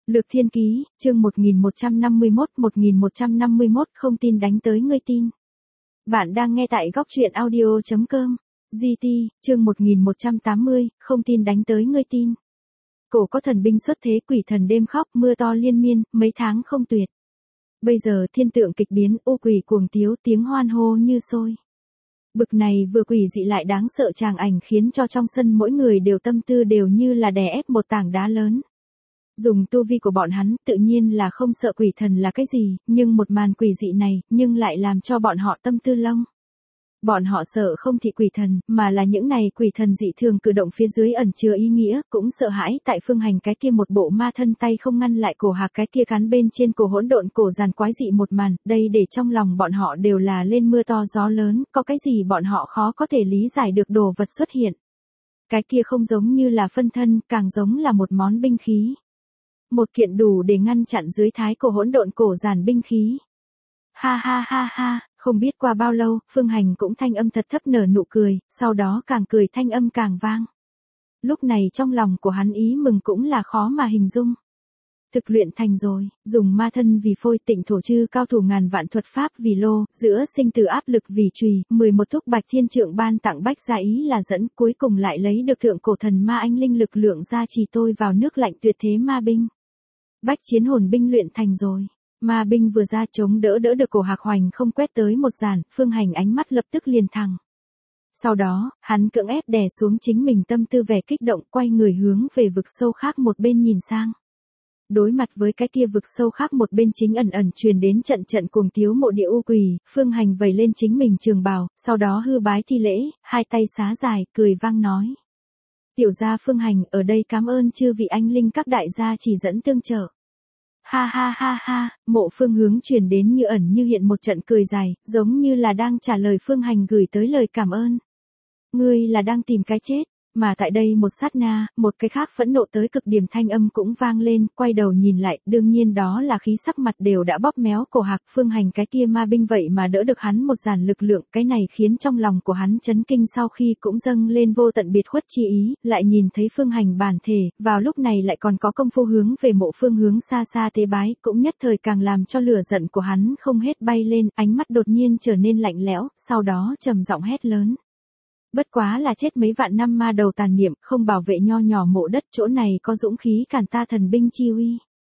Lược Thiên Ký, chương 1151 không tin đánh tới ngươi tin. Bạn đang nghe tại góc truyện audio.com. GT, chương 1180, không tin đánh tới ngươi tin. Cổ có thần binh xuất thế, quỷ thần đêm khóc, mưa to liên miên, mấy tháng không tuyệt. Bây giờ thiên tượng kịch biến, ô quỷ cuồng tiếu, tiếng hoan hô như sôi. Bực này vừa quỷ dị lại đáng sợ tràng ảnh khiến cho trong sân mỗi người đều tâm tư đều như là đè ép một tảng đá lớn. Dùng tu vi của bọn hắn tự nhiên là không sợ quỷ thần là cái gì, nhưng một màn quỷ dị này nhưng lại làm cho bọn họ tâm tư lông. Bọn họ sợ không thị quỷ thần, mà là những này quỷ thần dị thường cử động phía dưới ẩn chứa ý nghĩa, cũng sợ hãi tại Phương Hành cái kia một bộ ma thân tay không ngăn lại cổ hạc cái kia cắn bên trên cổ hỗn độn cổ giàn quái dị một màn, đây để trong lòng bọn họ đều là lên mưa to gió lớn, có cái gì bọn họ khó có thể lý giải được đồ vật xuất hiện. Cái kia không giống như là phân thân, càng giống là một món binh khí. Một kiện đủ để ngăn chặn dưới thái cổ hỗn độn cổ giàn binh khí. Ha ha ha ha, không biết qua bao lâu, Phương Hành cũng thanh âm thật thấp nở nụ cười, sau đó càng cười thanh âm càng vang. Lúc này trong lòng của hắn ý mừng cũng là khó mà hình dung. Thực luyện thành rồi, dùng ma thân vì phôi, tịnh thổ chư cao thủ ngàn vạn thuật pháp vì lô, giữa sinh tử áp lực vì chùy, 11 thúc bạch thiên trượng ban tặng bách gia ý là dẫn, cuối cùng lại lấy được thượng cổ thần ma anh linh lực lượng gia trì tôi vào nước lạnh tuyệt thế ma binh. Bách chiến hồn binh luyện thành rồi. Ma binh vừa ra chống đỡ được cổ hạc hoành không quét tới một giàn, Phương Hành ánh mắt lập tức liền thẳng. Sau đó, hắn cưỡng ép đè xuống chính mình tâm tư vẻ kích động, quay người hướng về vực sâu khác một bên nhìn sang. Đối mặt với cái kia vực sâu khác một bên chính ẩn ẩn truyền đến trận trận cuồng tiếu mộ địa u quỷ, Phương Hành vẩy lên chính mình trường bào, sau đó hư bái thi lễ, hai tay xá dài, cười vang nói. Tiểu gia Phương Hành ở đây cảm ơn chư vị anh linh các đại gia chỉ dẫn tương trợ. Ha ha ha ha, mộ Phương hướng truyền đến như ẩn như hiện một trận cười dài, giống như là đang trả lời Phương Hành gửi tới lời cảm ơn. Ngươi là đang tìm cái chết, mà tại đây một sát na, một cái khác phẫn nộ tới cực điểm thanh âm cũng vang lên, quay đầu nhìn lại, đương nhiên đó là khí sắc mặt đều đã bóp méo cổ hạc. Phương Hành cái kia ma binh vậy mà đỡ được hắn một dàn lực lượng, cái này khiến trong lòng của hắn chấn kinh, sau khi cũng dâng lên vô tận biệt khuất chi ý, lại nhìn thấy Phương Hành bản thể, vào lúc này lại còn có công phu hướng về mộ Phương hướng xa xa tế bái, cũng nhất thời càng làm cho lửa giận của hắn không hết bay lên, ánh mắt đột nhiên trở nên lạnh lẽo, sau đó trầm giọng hét lớn. Bất quá là chết mấy vạn năm ma đầu tàn niệm, không bảo vệ nho nhỏ mộ đất, chỗ này có dũng khí cản ta thần binh chi uy.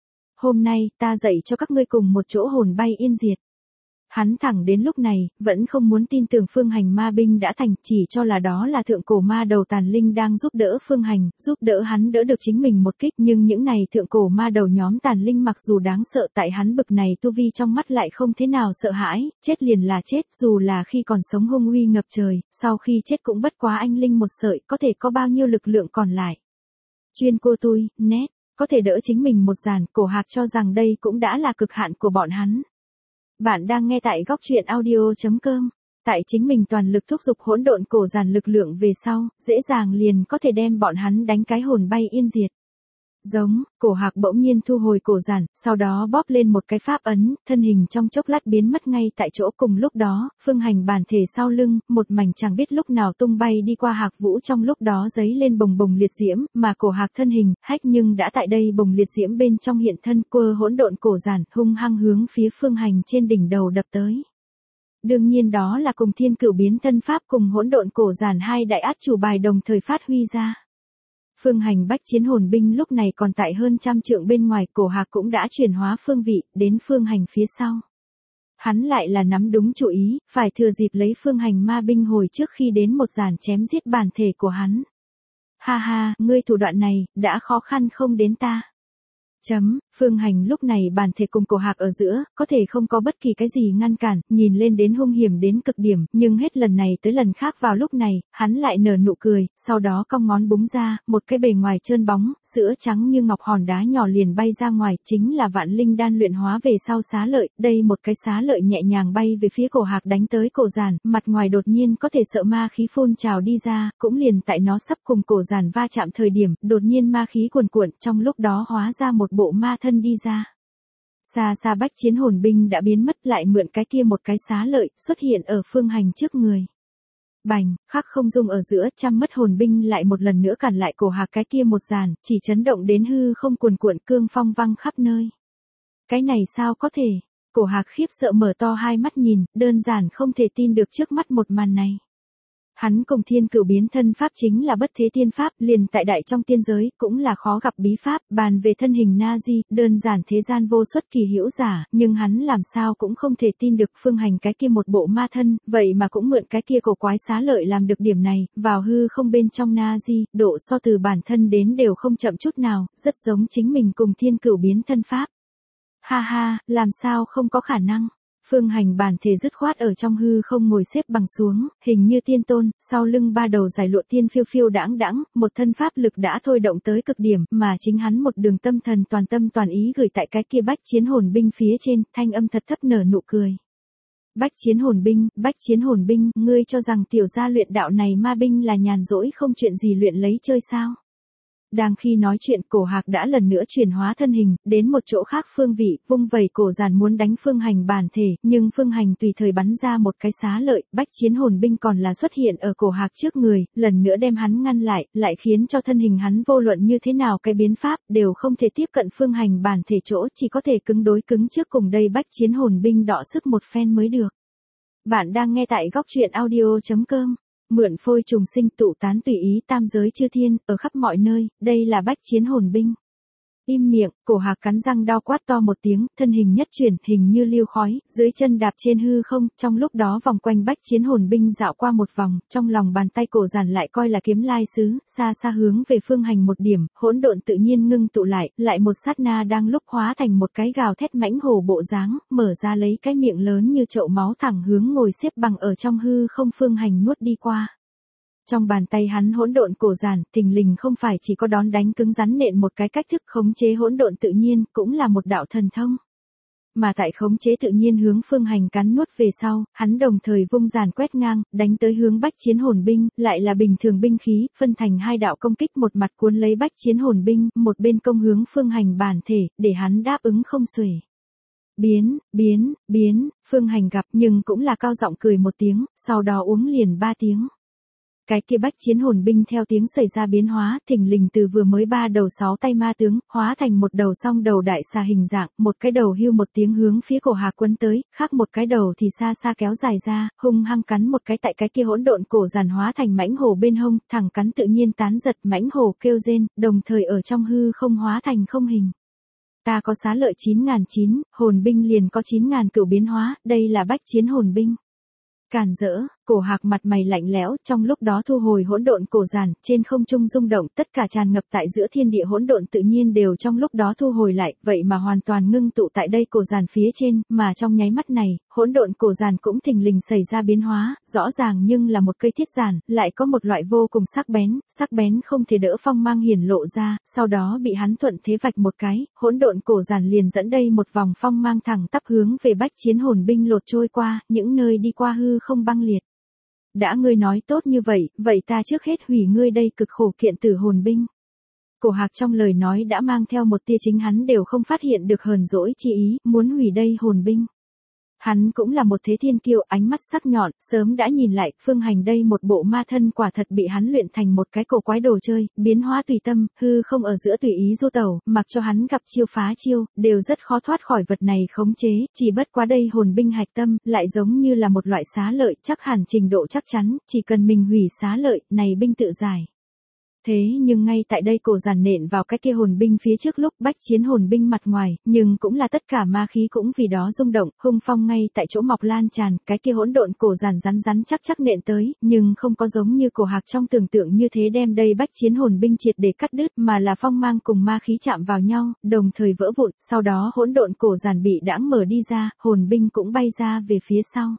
Hôm nay, ta dạy cho các ngươi cùng một chỗ hồn bay yên diệt. Hắn thẳng đến lúc này, vẫn không muốn tin tưởng Phương Hành ma binh đã thành, chỉ cho là đó là thượng cổ ma đầu tàn linh đang giúp đỡ Phương Hành, giúp đỡ hắn đỡ được chính mình một kích, nhưng những này thượng cổ ma đầu nhóm tàn linh mặc dù đáng sợ, tại hắn bực này tu vi trong mắt lại không thế nào sợ hãi, chết liền là chết, dù là khi còn sống hung uy ngập trời, sau khi chết cũng bất quá anh linh một sợi, có thể có bao nhiêu lực lượng còn lại. Chuyên cô tui, nét, có thể đỡ chính mình một dàn, cổ hạc cho rằng đây cũng đã là cực hạn của bọn hắn. Bạn đang nghe tại góc truyện audio.com. Tại chính mình toàn lực thúc giục hỗn độn cổ giàn lực lượng về sau, dễ dàng liền có thể đem bọn hắn đánh cái hồn bay yên diệt. Giống, cổ hạc bỗng nhiên thu hồi cổ giàn, sau đó bóp lên một cái pháp ấn, thân hình trong chốc lát biến mất ngay tại chỗ. Cùng lúc đó, Phương Hành bản thể sau lưng, một mảnh chẳng biết lúc nào tung bay đi qua hạc vũ, trong lúc đó giấy lên bồng bồng liệt diễm, mà cổ hạc thân hình, hách nhưng đã tại đây bồng liệt diễm bên trong hiện thân, quơ hỗn độn cổ giàn, hung hăng hướng phía Phương Hành trên đỉnh đầu đập tới. Đương nhiên đó là cùng thiên cửu biến thân pháp cùng hỗn độn cổ giàn hai đại át chủ bài đồng thời phát huy ra. Phương Hành bách chiến hồn binh lúc này còn tại hơn trăm trượng bên ngoài, cổ hạc cũng đã chuyển hóa phương vị, đến Phương Hành phía sau. Hắn lại là nắm đúng chủ ý, phải thừa dịp lấy Phương Hành ma binh hồi trước khi đến một dàn chém giết bản thể của hắn. Ha ha, ngươi thủ đoạn này, đã khó khăn không đến ta. Phương Hành lúc này bản thể cùng cổ hạc ở giữa, có thể không có bất kỳ cái gì ngăn cản, nhìn lên đến hung hiểm đến cực điểm, nhưng hết lần này tới lần khác vào lúc này, hắn lại nở nụ cười, sau đó cong ngón búng ra, một cái bề ngoài trơn bóng, sữa trắng như ngọc hòn đá nhỏ liền bay ra ngoài, chính là vạn linh đan luyện hóa về sau xá lợi, đây một cái xá lợi nhẹ nhàng bay về phía cổ hạc đánh tới cổ giàn, mặt ngoài đột nhiên có thể sợ ma khí phun trào đi ra, cũng liền tại nó sắp cùng cổ giàn va chạm thời điểm, đột nhiên ma khí cuồn cuộn, trong lúc đó hóa ra một bộ ma thân đi ra. Xa xa bách chiến hồn binh đã biến mất, lại mượn cái kia một cái xá lợi, xuất hiện ở Phương Hành trước người. Bành, khắc không dung ở giữa, trăm mất hồn binh lại một lần nữa cản lại cổ Hạc cái kia một giàn, chỉ chấn động đến hư không cuồn cuộn cương phong văng khắp nơi. Cái này sao có thể? Cổ Hạc khiếp sợ mở to hai mắt nhìn, đơn giản không thể tin được trước mắt một màn này. Hắn cùng thiên cửu biến thân pháp chính là bất thế tiên pháp, liền tại đại trong tiên giới, cũng là khó gặp bí pháp, bàn về thân hình Na-di, đơn giản thế gian vô xuất kỳ hữu giả, nhưng hắn làm sao cũng không thể tin được Phương Hành cái kia một bộ ma thân, vậy mà cũng mượn cái kia cổ quái xá lợi làm được điểm này, vào hư không bên trong Na-di, độ so từ bản thân đến đều không chậm chút nào, rất giống chính mình cùng thiên cửu biến thân pháp. Ha ha, làm sao không có khả năng. Phương Hành bản thể dứt khoát ở trong hư không ngồi xếp bằng xuống, hình như tiên tôn, sau lưng ba đầu giải lụa tiên phiêu phiêu đãng đãng, một thân pháp lực đã thôi động tới cực điểm, mà chính hắn một đường tâm thần toàn tâm toàn ý gửi tại cái kia bách chiến hồn binh phía trên, thanh âm thật thấp nở nụ cười. Bách chiến hồn binh, ngươi cho rằng tiểu gia luyện đạo này ma binh là nhàn rỗi không chuyện gì luyện lấy chơi sao? Đang khi nói chuyện, cổ Hạc đã lần nữa chuyển hóa thân hình, đến một chỗ khác phương vị, vung vẩy cổ giàn muốn đánh Phương Hành bản thể, nhưng Phương Hành tùy thời bắn ra một cái xá lợi, bách chiến hồn binh còn là xuất hiện ở cổ Hạc trước người, lần nữa đem hắn ngăn lại khiến cho thân hình hắn vô luận như thế nào cái biến pháp, đều không thể tiếp cận Phương Hành bản thể chỗ, chỉ có thể cứng đối cứng trước cùng đây bách chiến hồn binh đọ sức một phen mới được. Bạn đang nghe tại góc truyện audio.com. Mượn phôi trùng sinh tụ tán tùy ý tam giới chư thiên, ở khắp mọi nơi, đây là bách chiến hồn binh. Im miệng, cổ Hạc cắn răng đau quát to một tiếng, thân hình nhất chuyển, hình như lưu khói, dưới chân đạp trên hư không, trong lúc đó vòng quanh bách chiến hồn binh dạo qua một vòng, trong lòng bàn tay cổ giản lại coi là kiếm lai sứ, xa xa hướng về Phương Hành một điểm, hỗn độn tự nhiên ngưng tụ lại một sát na đang lúc hóa thành một cái gào thét mãnh hổ bộ dáng, mở ra lấy cái miệng lớn như chậu máu thẳng hướng ngồi xếp bằng ở trong hư không Phương Hành nuốt đi qua. Trong bàn tay hắn hỗn độn cổ giản, thình lình không phải chỉ có đón đánh cứng rắn nện một cái cách thức khống chế hỗn độn tự nhiên, cũng là một đạo thần thông. Mà tại khống chế tự nhiên hướng Phương Hành cắn nuốt về sau, hắn đồng thời vung giản quét ngang, đánh tới hướng bách chiến hồn binh, lại là bình thường binh khí, phân thành hai đạo công kích, một mặt cuốn lấy bách chiến hồn binh, một bên công hướng Phương Hành bản thể, để hắn đáp ứng không xuể. Biến, Phương Hành gặp nhưng cũng là cao giọng cười một tiếng, sau đó uống liền 3 tiếng. Cái kia bách chiến hồn binh theo tiếng xảy ra biến hóa, thình lình từ vừa mới 3 đầu 6 tay ma tướng, hóa thành một đầu song đầu đại xà hình dạng, một cái đầu hưu một tiếng hướng phía cổ Hạc quấn tới, khác một cái đầu thì xa xa kéo dài ra, hung hăng cắn một cái tại cái kia hỗn độn cổ giản hóa thành mãnh hổ bên hông, thẳng cắn tự nhiên tán giật, mãnh hổ kêu rên, đồng thời ở trong hư không hóa thành không hình. Ta có xá lợi 9.900, hồn binh liền có 9.000 cửu biến hóa, đây là bách chiến hồn binh. Càn rỡ, cổ Hạc mặt mày lạnh lẽo, trong lúc đó thu hồi hỗn độn cổ giản, trên không trung rung động, tất cả tràn ngập tại giữa thiên địa hỗn độn tự nhiên đều trong lúc đó thu hồi lại, vậy mà hoàn toàn ngưng tụ tại đây cổ giản phía trên, mà trong nháy mắt này, hỗn độn cổ giản cũng thình lình xảy ra biến hóa, rõ ràng nhưng là một cây thiết giản, lại có một loại vô cùng sắc bén không thể đỡ phong mang hiển lộ ra, sau đó bị hắn thuận thế vạch một cái, hỗn độn cổ giản liền dẫn đây một vòng phong mang thẳng tắp hướng về bách chiến hồn binh lột trôi qua, những nơi đi qua hư không băng liệt. Đã ngươi nói tốt như vậy ta trước hết hủy ngươi đây cực khổ kiện tử hồn binh. Cổ Hạc trong lời nói đã mang theo một tia chính hắn đều không phát hiện được hờn dỗi chi ý, muốn hủy đây hồn binh. Hắn cũng là một thế thiên kiêu, ánh mắt sắc nhọn, sớm đã nhìn lại, Phương Hành đây một bộ ma thân quả thật bị hắn luyện thành một cái cổ quái đồ chơi, biến hóa tùy tâm, hư không ở giữa tùy ý du tẩu, mặc cho hắn gặp chiêu phá chiêu, đều rất khó thoát khỏi vật này khống chế, chỉ bất quá đây hồn binh hạch tâm, lại giống như là một loại xá lợi, chắc hẳn trình độ chắc chắn, chỉ cần mình hủy xá lợi, này binh tự giải. Thế nhưng ngay tại đây cổ giản nện vào cái kia hồn binh phía trước lúc bách chiến hồn binh mặt ngoài, nhưng cũng là tất cả ma khí cũng vì đó rung động, hung phong ngay tại chỗ mọc lan tràn, cái kia hỗn độn cổ giản rắn chắc nện tới, nhưng không có giống như cổ Hạc trong tưởng tượng như thế đem đây bách chiến hồn binh triệt để cắt đứt, mà là phong mang cùng ma khí chạm vào nhau, đồng thời vỡ vụn, sau đó hỗn độn cổ giản bị đãng mở đi ra, hồn binh cũng bay ra về phía sau.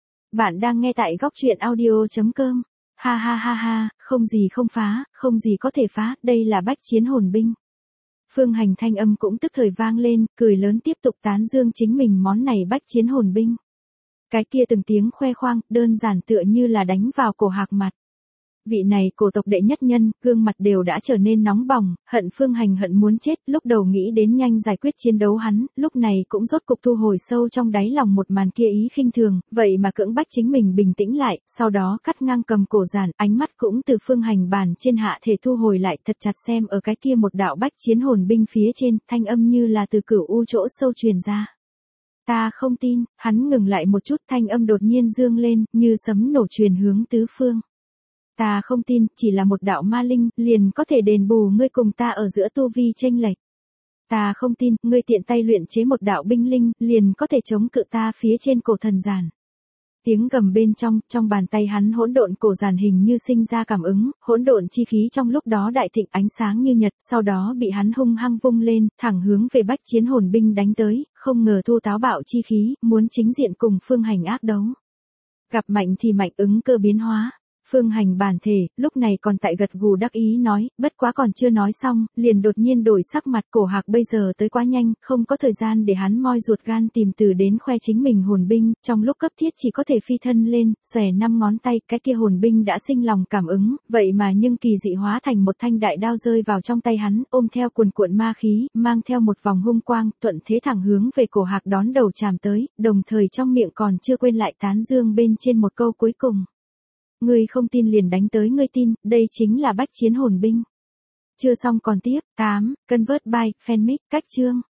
Bạn đang nghe tại góc truyện audio.com. Ha ha ha ha, không gì không phá, không gì có thể phá, đây là bách chiến hồn binh. Phương Hành thanh âm cũng tức thời vang lên, cười lớn tiếp tục tán dương chính mình món này bách chiến hồn binh. Cái kia từng tiếng khoe khoang, đơn giản tựa như là đánh vào cổ Hạc mặt. Vị này cổ tộc đệ nhất nhân, gương mặt đều đã trở nên nóng bỏng, hận Phương Hành hận muốn chết, lúc đầu nghĩ đến nhanh giải quyết chiến đấu hắn, lúc này cũng rốt cục thu hồi sâu trong đáy lòng một màn kia ý khinh thường, vậy mà cưỡng bách chính mình bình tĩnh lại, sau đó cắt ngang cầm cổ giản, ánh mắt cũng từ Phương Hành bàn trên hạ thể thu hồi lại thật chặt xem ở cái kia một đạo bách chiến hồn binh phía trên, thanh âm như là từ cửu u chỗ sâu truyền ra. Ta không tin, hắn ngừng lại một chút thanh âm đột nhiên dương lên, như sấm nổ truyền hướng tứ phương. Ta không tin, chỉ là một đạo ma linh, liền có thể đền bù ngươi cùng ta ở giữa tu vi chênh lệch. Ta không tin, ngươi tiện tay luyện chế một đạo binh linh, liền có thể chống cự ta phía trên cổ thần giản. Tiếng gầm bên trong bàn tay hắn hỗn độn cổ giản hình như sinh ra cảm ứng, hỗn độn chi khí trong lúc đó đại thịnh ánh sáng như nhật, sau đó bị hắn hung hăng vung lên, thẳng hướng về bách chiến hồn binh đánh tới, không ngờ thu táo bạo chi khí, muốn chính diện cùng Phương Hành ác đấu. Gặp mạnh thì mạnh, ứng cơ biến hóa. Phương Hành bản thể, lúc này còn tại gật gù đắc ý nói, bất quá còn chưa nói xong, liền đột nhiên đổi sắc mặt. Cổ Hạc bây giờ tới quá nhanh, không có thời gian để hắn moi ruột gan tìm từ đến khoe chính mình hồn binh, trong lúc cấp thiết chỉ có thể phi thân lên, xòe 5 ngón tay, cái kia hồn binh đã sinh lòng cảm ứng, vậy mà nhưng kỳ dị hóa thành một thanh đại đao rơi vào trong tay hắn, ôm theo cuồn cuộn ma khí, mang theo một vòng hung quang, thuận thế thẳng hướng về Cổ Hạc đón đầu chạm tới, đồng thời trong miệng còn chưa quên lại tán dương bên trên một câu cuối cùng. Ngươi không tin liền đánh tới ngươi tin, đây chính là bách chiến hồn binh. Chưa xong còn tiếp, 8, Convert by, Fanmic, cách chương.